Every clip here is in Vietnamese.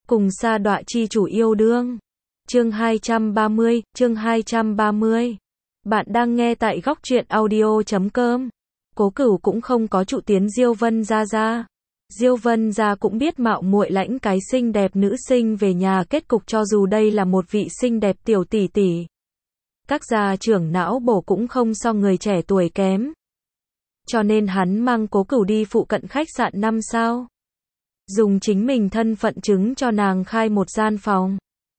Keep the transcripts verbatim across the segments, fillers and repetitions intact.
Cùng sa đọa chi chủ yêu đương. Chương hai trăm ba mươi, chương hai trăm ba mươi. Bạn đang nghe tại góc truyện audio chấm com. Cố Cửu cũng không có trụ tiến Diêu Vân gia gia. Diêu Vân gia cũng biết mạo muội lãnh cái xinh đẹp nữ sinh về nhà, kết cục cho dù đây là một vị xinh đẹp tiểu tỷ tỷ. Các gia trưởng não bổ cũng không so người trẻ tuổi kém. Cho nên hắn mang Cố Cửu đi phụ cận khách sạn năm sao. Dùng chính mình thân phận chứng cho nàng khai một gian phòng.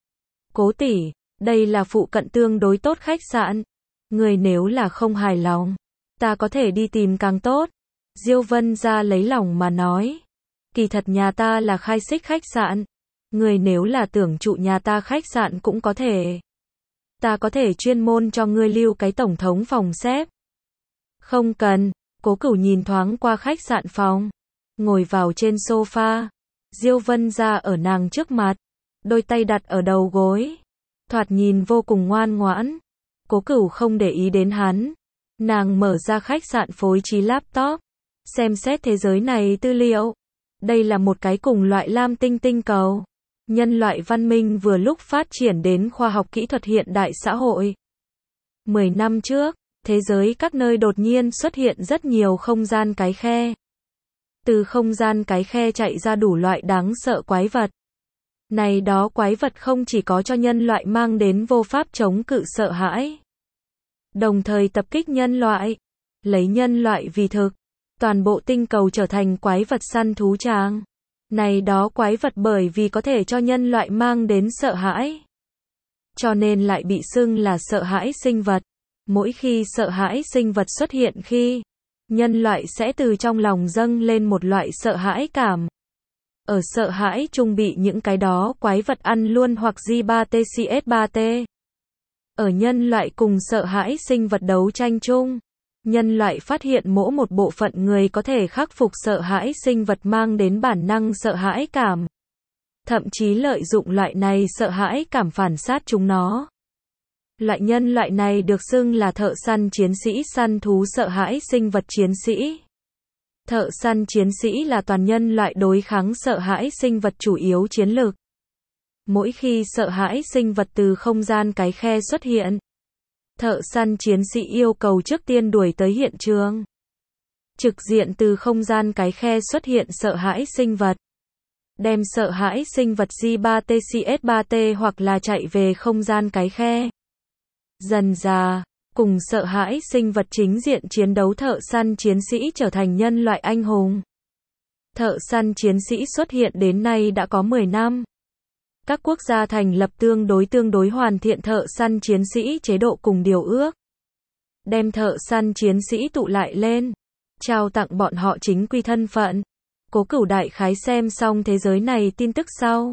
Cố tỷ, đây là phụ cận tương đối tốt khách sạn. Người nếu là không hài lòng, ta có thể đi tìm càng tốt. Diêu Vân gia lấy lòng mà nói. Kỳ thật nhà ta là khai xích khách sạn. Người nếu là tưởng trụ nhà ta khách sạn cũng có thể. Ta có thể chuyên môn cho ngươi lưu cái tổng thống phòng xếp. Không cần. Cố Cửu nhìn thoáng qua khách sạn phòng. Ngồi vào trên sofa. Diêu Vân gia ở nàng trước mặt. Đôi tay đặt ở đầu gối. Thoạt nhìn vô cùng ngoan ngoãn. Cố Cửu không để ý đến hắn. Nàng mở ra khách sạn phối trí laptop. Xem xét thế giới này tư liệu. Đây là một cái cùng loại lam tinh tinh cầu. Nhân loại văn minh vừa lúc phát triển đến khoa học kỹ thuật hiện đại xã hội. Mười năm trước, thế giới các nơi đột nhiên xuất hiện rất nhiều không gian cái khe. Từ không gian cái khe chạy ra đủ loại đáng sợ quái vật. Này đó quái vật không chỉ có cho nhân loại mang đến vô pháp chống cự sợ hãi. Đồng thời tập kích nhân loại. Lấy nhân loại vì thực. Toàn bộ tinh cầu trở thành quái vật săn thú tràng. Này đó quái vật bởi vì có thể cho nhân loại mang đến sợ hãi. Cho nên lại bị xưng là sợ hãi sinh vật. Mỗi khi sợ hãi sinh vật xuất hiện khi, nhân loại sẽ từ trong lòng dâng lên một loại sợ hãi cảm. Ở sợ hãi chung bị những cái đó quái vật ăn luôn hoặc G ba T C S ba T. Ở nhân loại cùng sợ hãi sinh vật đấu tranh chung, nhân loại phát hiện mỗi một bộ phận người có thể khắc phục sợ hãi sinh vật mang đến bản năng sợ hãi cảm. Thậm chí lợi dụng loại này sợ hãi cảm phản sát chúng nó. Loại nhân loại này được xưng là thợ săn chiến sĩ, săn thú sợ hãi sinh vật chiến sĩ. Thợ săn chiến sĩ là toàn nhân loại đối kháng sợ hãi sinh vật chủ yếu chiến lược. Mỗi khi sợ hãi sinh vật từ không gian cái khe xuất hiện, thợ săn chiến sĩ yêu cầu trước tiên đuổi tới hiện trường. Trực diện từ không gian cái khe xuất hiện sợ hãi sinh vật. Đem sợ hãi sinh vật G ba T C S ba T hoặc là chạy về không gian cái khe. Dần dà, cùng sợ hãi sinh vật chính diện chiến đấu, thợ săn chiến sĩ trở thành nhân loại anh hùng. Thợ săn chiến sĩ xuất hiện đến nay đã có mười năm. Các quốc gia thành lập tương đối tương đối hoàn thiện thợ săn chiến sĩ chế độ cùng điều ước. Đem thợ săn chiến sĩ tụ lại lên, trao tặng bọn họ chính quy thân phận. Cố Cửu đại khái xem xong thế giới này tin tức sau.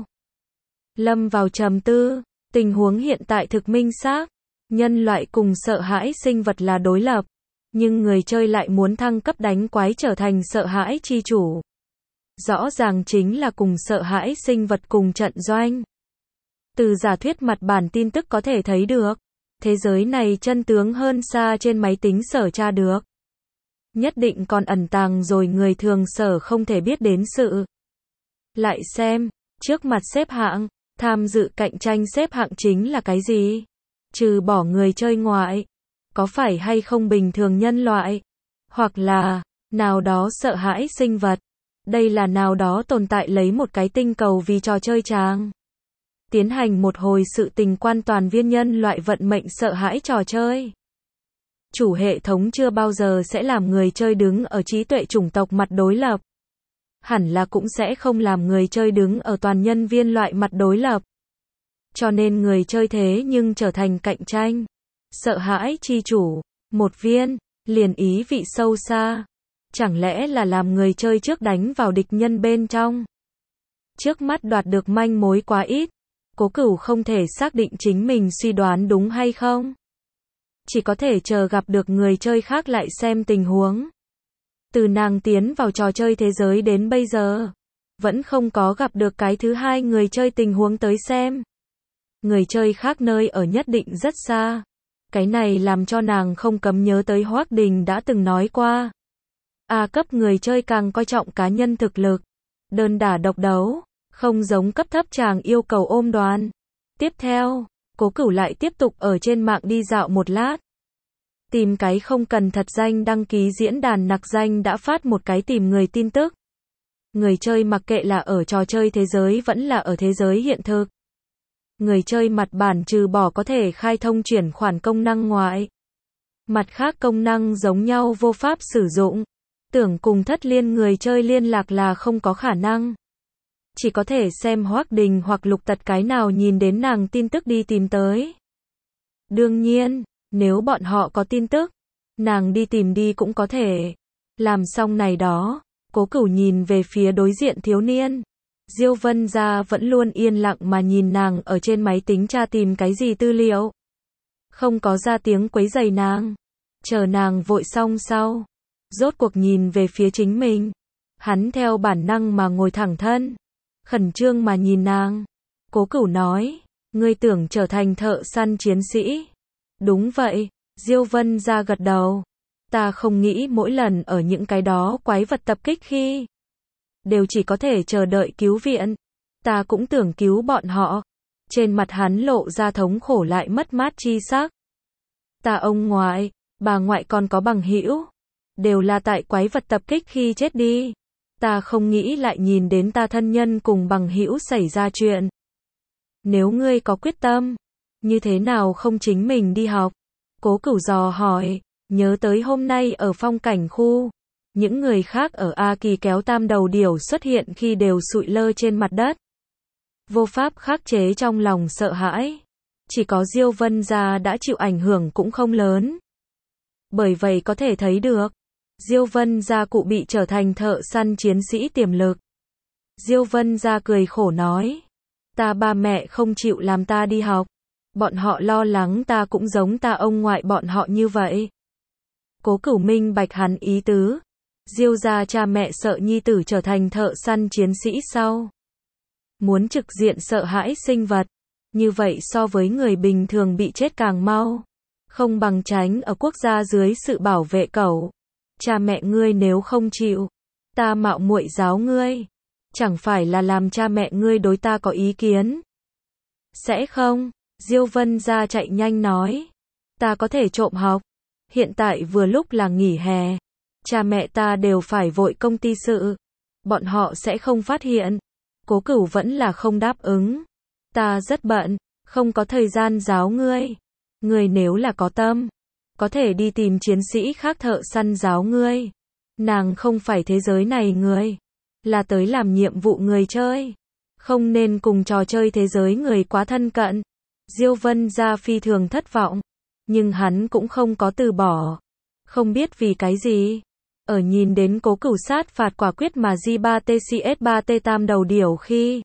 Lâm vào trầm tư, tình huống hiện tại thực minh xác. Nhân loại cùng sợ hãi sinh vật là đối lập, nhưng người chơi lại muốn thăng cấp đánh quái trở thành sợ hãi chi chủ. Rõ ràng chính là cùng sợ hãi sinh vật cùng trận doanh. Từ giả thuyết mặt bản tin tức có thể thấy được, thế giới này chân tướng hơn xa trên máy tính sở tra được. Nhất định còn ẩn tàng rồi người thường sở không thể biết đến sự. Lại xem, trước mặt xếp hạng, tham dự cạnh tranh xếp hạng chính là cái gì? Trừ bỏ người chơi ngoại, có phải hay không bình thường nhân loại, hoặc là nào đó sợ hãi sinh vật. Đây là nào đó tồn tại lấy một cái tinh cầu vì trò chơi tràng. Tiến hành một hồi sự tình quan toàn viên nhân loại vận mệnh sợ hãi trò chơi. Chủ hệ thống chưa bao giờ sẽ làm người chơi đứng ở trí tuệ chủng tộc mặt đối lập. Hẳn là cũng sẽ không làm người chơi đứng ở toàn nhân viên loại mặt đối lập. Cho nên người chơi thế nhưng trở thành cạnh tranh. Sợ hãi chi chủ, một viên, liền ý vị sâu xa. Chẳng lẽ là làm người chơi trước đánh vào địch nhân bên trong? Trước mắt đoạt được manh mối quá ít. Cố Cửu không thể xác định chính mình suy đoán đúng hay không. Chỉ có thể chờ gặp được người chơi khác lại xem tình huống. Từ nàng tiến vào trò chơi thế giới đến bây giờ, vẫn không có gặp được cái thứ hai người chơi tình huống tới xem. Người chơi khác nơi ở nhất định rất xa. Cái này làm cho nàng không cấm nhớ tới Hoắc Đình đã từng nói qua. A cấp người chơi càng coi trọng cá nhân thực lực. Đơn đả độc đấu, Không giống cấp thấp chàng yêu cầu ôm đoàn. Tiếp theo, Cố Cửu lại tiếp tục ở trên mạng đi dạo một lát. Tìm cái không cần thật danh đăng ký diễn đàn nặc danh đã phát một cái tìm người tin tức. Người chơi mặc kệ là ở trò chơi thế giới vẫn là ở thế giới hiện thực. Người chơi mặt bản trừ bỏ có thể khai thông chuyển khoản công năng ngoại. Mặt khác công năng giống nhau vô pháp sử dụng. Tưởng cùng Thất Liên người chơi liên lạc là không có khả năng. Chỉ có thể xem Hoắc Đình hoặc Lục Tật cái nào nhìn đến nàng tin tức đi tìm tới. Đương nhiên, nếu bọn họ có tin tức, nàng đi tìm đi cũng có thể. Làm xong này đó, Cố Cửu nhìn về phía đối diện thiếu niên. Diêu Vân Gia vẫn luôn yên lặng mà nhìn nàng ở trên máy tính tra tìm cái gì tư liệu. Không có ra tiếng quấy rầy nàng. Chờ nàng vội xong sau. Rốt cuộc nhìn về phía chính mình. Hắn theo bản năng mà ngồi thẳng thân. Khẩn trương mà nhìn nàng. Cố Cửu nói, ngươi tưởng trở thành thợ săn chiến sĩ. Đúng vậy, Diêu Vân Gia gật đầu. Ta không nghĩ mỗi lần ở những cái đó quái vật tập kích khi đều chỉ có thể chờ đợi cứu viện. Ta cũng tưởng cứu bọn họ. Trên mặt hắn lộ ra thống khổ lại mất mát chi sắc. Ta ông ngoại, bà ngoại còn có bằng hữu, đều là tại quái vật tập kích khi chết đi. Ta không nghĩ lại nhìn đến ta thân nhân cùng bằng hữu xảy ra chuyện. Nếu ngươi có quyết tâm, như thế nào không chính mình đi học? Cố Cửu dò hỏi, nhớ tới hôm nay ở phong cảnh khu, những người khác ở A Kỳ kéo tam đầu điểu xuất hiện khi đều sụi lơ trên mặt đất. Vô pháp khắc chế trong lòng sợ hãi. Chỉ có Diêu Vân Gia đã chịu ảnh hưởng cũng không lớn. Bởi vậy có thể thấy được, Diêu Vân Gia cụ bị trở thành thợ săn chiến sĩ tiềm lực. Diêu Vân Gia cười khổ nói, ta ba mẹ không chịu làm ta đi học. Bọn họ lo lắng ta cũng giống ta ông ngoại bọn họ như vậy. Cố Cửu minh bạch hắn ý tứ. Diêu gia cha mẹ sợ nhi tử trở thành thợ săn chiến sĩ sau. Muốn trực diện sợ hãi sinh vật. Như vậy so với người bình thường bị chết càng mau. Không bằng tránh ở quốc gia dưới sự bảo vệ cẩu. Cha mẹ ngươi nếu không chịu, ta mạo muội giáo ngươi. Chẳng phải là làm cha mẹ ngươi đối ta có ý kiến. Sẽ không, Diêu Vân Gia chạy nhanh nói. Ta có thể trộm học. Hiện tại vừa lúc là nghỉ hè. Cha mẹ ta đều phải vội công ty sự. Bọn họ sẽ không phát hiện. Cố Cửu vẫn là không đáp ứng. Ta rất bận, không có thời gian giáo ngươi. Ngươi nếu là có tâm, có thể đi tìm chiến sĩ khác thợ săn giáo ngươi. Nàng không phải thế giới này người, là tới làm nhiệm vụ người chơi. Không nên cùng trò chơi thế giới người quá thân cận. Diêu Vân Gia phi thường thất vọng, nhưng hắn cũng không có từ bỏ. Không biết vì cái gì, ở nhìn đến Cố Cửu sát phạt quả quyết mà G ba T C S ba T tam đầu điểu khi,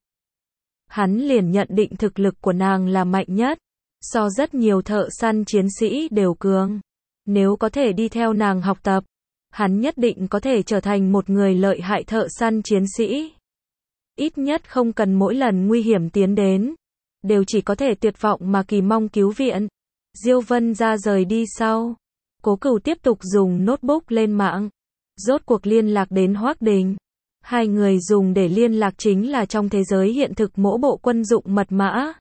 hắn liền nhận định thực lực của nàng là mạnh nhất, so rất nhiều thợ săn chiến sĩ đều cường. Nếu có thể đi theo nàng học tập, hắn nhất định có thể trở thành một người lợi hại thợ săn chiến sĩ. Ít nhất không cần mỗi lần nguy hiểm tiến đến, đều chỉ có thể tuyệt vọng mà kỳ mong cứu viện. Diêu Vân Gia rời đi sau, Cố Cửu tiếp tục dùng notebook lên mạng, rốt cuộc liên lạc đến Hoắc Đình. Hai người dùng để liên lạc chính là trong thế giới hiện thực mỗi bộ quân dụng mật mã.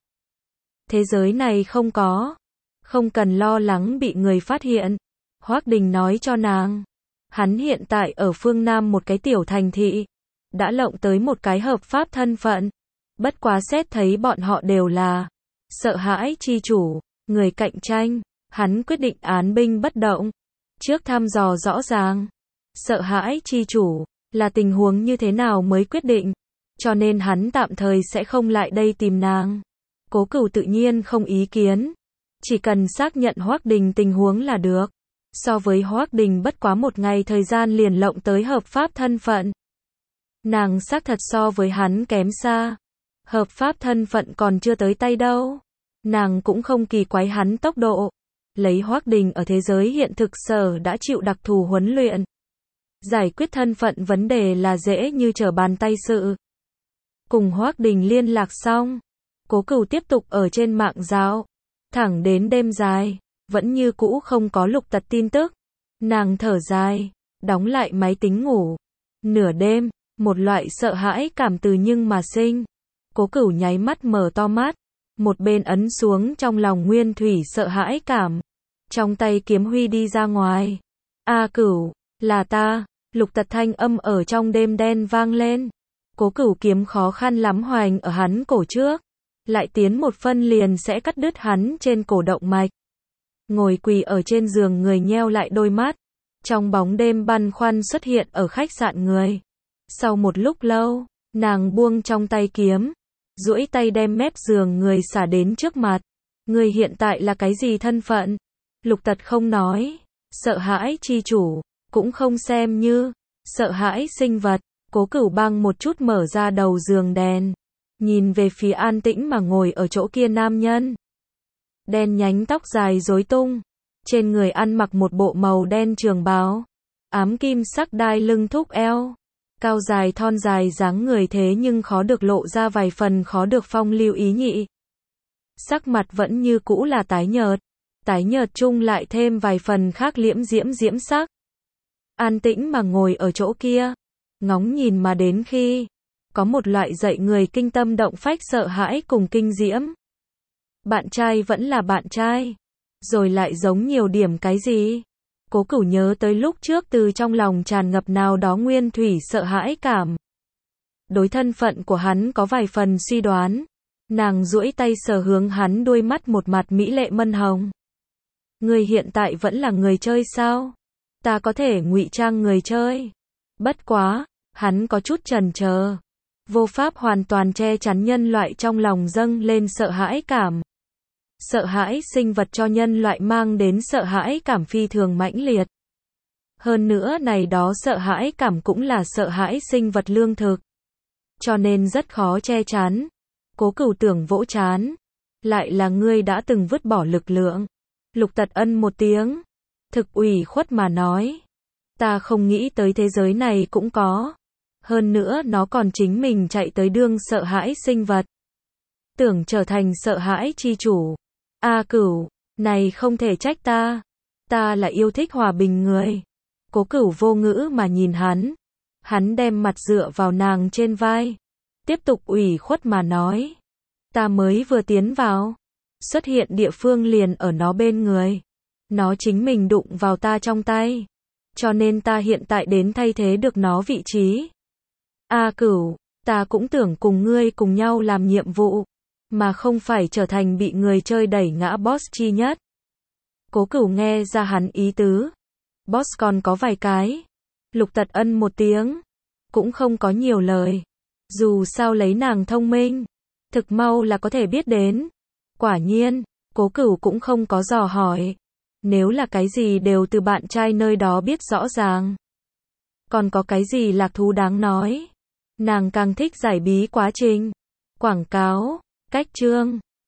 Thế giới này không có, không cần lo lắng bị người phát hiện. Hoắc Đình nói cho nàng, hắn hiện tại ở phương Nam một cái tiểu thành thị, đã lộng tới một cái hợp pháp thân phận. Bất quá xét thấy bọn họ đều là sợ hãi chi chủ, người cạnh tranh, hắn quyết định án binh bất động. Trước thăm dò rõ ràng, sợ hãi chi chủ là tình huống như thế nào mới quyết định, cho nên hắn tạm thời sẽ không lại đây tìm nàng. Cố Cửu tự nhiên không ý kiến, chỉ cần xác nhận Hoắc Đình tình huống là được. So với Hoắc Đình bất quá một ngày thời gian liền lộng tới hợp pháp thân phận. Nàng xác thật so với hắn kém xa. Hợp pháp thân phận còn chưa tới tay đâu. Nàng cũng không kỳ quái hắn tốc độ. Lấy Hoắc Đình ở thế giới hiện thực sở đã chịu đặc thù huấn luyện. Giải quyết thân phận vấn đề là dễ như trở bàn tay sự. Cùng Hoắc Đình liên lạc xong, Cố Cửu tiếp tục ở trên mạng dạo, thẳng đến đêm dài, vẫn như cũ không có Lục Tật tin tức. Nàng thở dài, đóng lại máy tính ngủ. Nửa đêm, một loại sợ hãi cảm từ nhưng mà sinh. Cố Cửu nháy mắt mở to mắt, một bên ấn xuống trong lòng Nguyên Thủy sợ hãi cảm. Trong tay kiếm huy đi ra ngoài. A Cửu, là ta, Lục Tật thanh âm ở trong đêm đen vang lên. Cố Cửu kiếm khó khăn lắm hoành ở hắn cổ trước, lại tiến một phân liền sẽ cắt đứt hắn trên cổ động mạch. Ngồi quỳ ở trên giường người nheo lại đôi mắt, trong bóng đêm băn khoăn xuất hiện ở khách sạn người. Sau một lúc lâu, nàng buông trong tay kiếm, duỗi tay đem mép giường người xả đến trước mặt. Người hiện tại là cái gì thân phận? Lục Tật không nói, sợ hãi chi chủ, cũng không xem như sợ hãi sinh vật. Cố Cửu băng một chút mở ra đầu giường đèn, nhìn về phía an tĩnh mà ngồi ở chỗ kia nam nhân. Đen nhánh tóc dài rối tung, trên người ăn mặc một bộ màu đen trường bào, ám kim sắc đai lưng thúc eo, cao dài thon dài dáng người thế nhưng khó được lộ ra vài phần khó được phong lưu ý nhị. Sắc mặt vẫn như cũ là tái nhợt, tái nhợt chung lại thêm vài phần khác liễm diễm diễm sắc. An tĩnh mà ngồi ở chỗ kia, ngóng nhìn mà đến khi có một loại dậy người kinh tâm động phách sợ hãi cùng kinh diễm. Bạn trai vẫn là bạn trai, rồi lại giống nhiều điểm cái gì? Cố Cửu nhớ tới lúc trước từ trong lòng tràn ngập nào đó Nguyên Thủy sợ hãi cảm. Đối thân phận của hắn có vài phần suy đoán. Nàng duỗi tay sờ hướng hắn đuôi mắt một mặt mỹ lệ mân hồng. Người hiện tại vẫn là người chơi sao? Ta có thể ngụy trang người chơi. Bất quá, hắn có chút chần chờ, vô pháp hoàn toàn che chắn nhân loại trong lòng dâng lên sợ hãi cảm. Sợ hãi sinh vật cho nhân loại mang đến sợ hãi cảm phi thường mãnh liệt. Hơn nữa này đó sợ hãi cảm cũng là sợ hãi sinh vật lương thực, cho nên rất khó che chắn. Cố Cửu tưởng vỗ chán, lại là ngươi đã từng vứt bỏ lực lượng. Lục Tật ân một tiếng, thực ủy khuất mà nói, ta không nghĩ tới thế giới này cũng có. Hơn nữa nó còn chính mình chạy tới đương sợ hãi sinh vật. Tưởng trở thành sợ hãi chi chủ. A Cửu, này không thể trách ta. Ta là yêu thích hòa bình người. Cố Cửu vô ngữ mà nhìn hắn. Hắn đem mặt dựa vào nàng trên vai, tiếp tục ủy khuất mà nói. Ta mới vừa tiến vào, xuất hiện địa phương liền ở nó bên người. Nó chính mình đụng vào ta trong tay, cho nên ta hiện tại đến thay thế được nó vị trí. A Cửu, ta cũng tưởng cùng ngươi cùng nhau làm nhiệm vụ, mà không phải trở thành bị người chơi đẩy ngã boss chi nhất. Cố Cửu nghe ra hắn ý tứ. Boss còn có vài cái. Lục Tật ân một tiếng, cũng không có nhiều lời. Dù sao lấy nàng thông minh, thực mau là có thể biết đến. Quả nhiên, Cố Cửu cũng không có dò hỏi. Nếu là cái gì đều từ bạn trai nơi đó biết rõ ràng, còn có cái gì lạc thú đáng nói. Nàng càng thích giải bí quá trình. Quảng cáo, cách chương.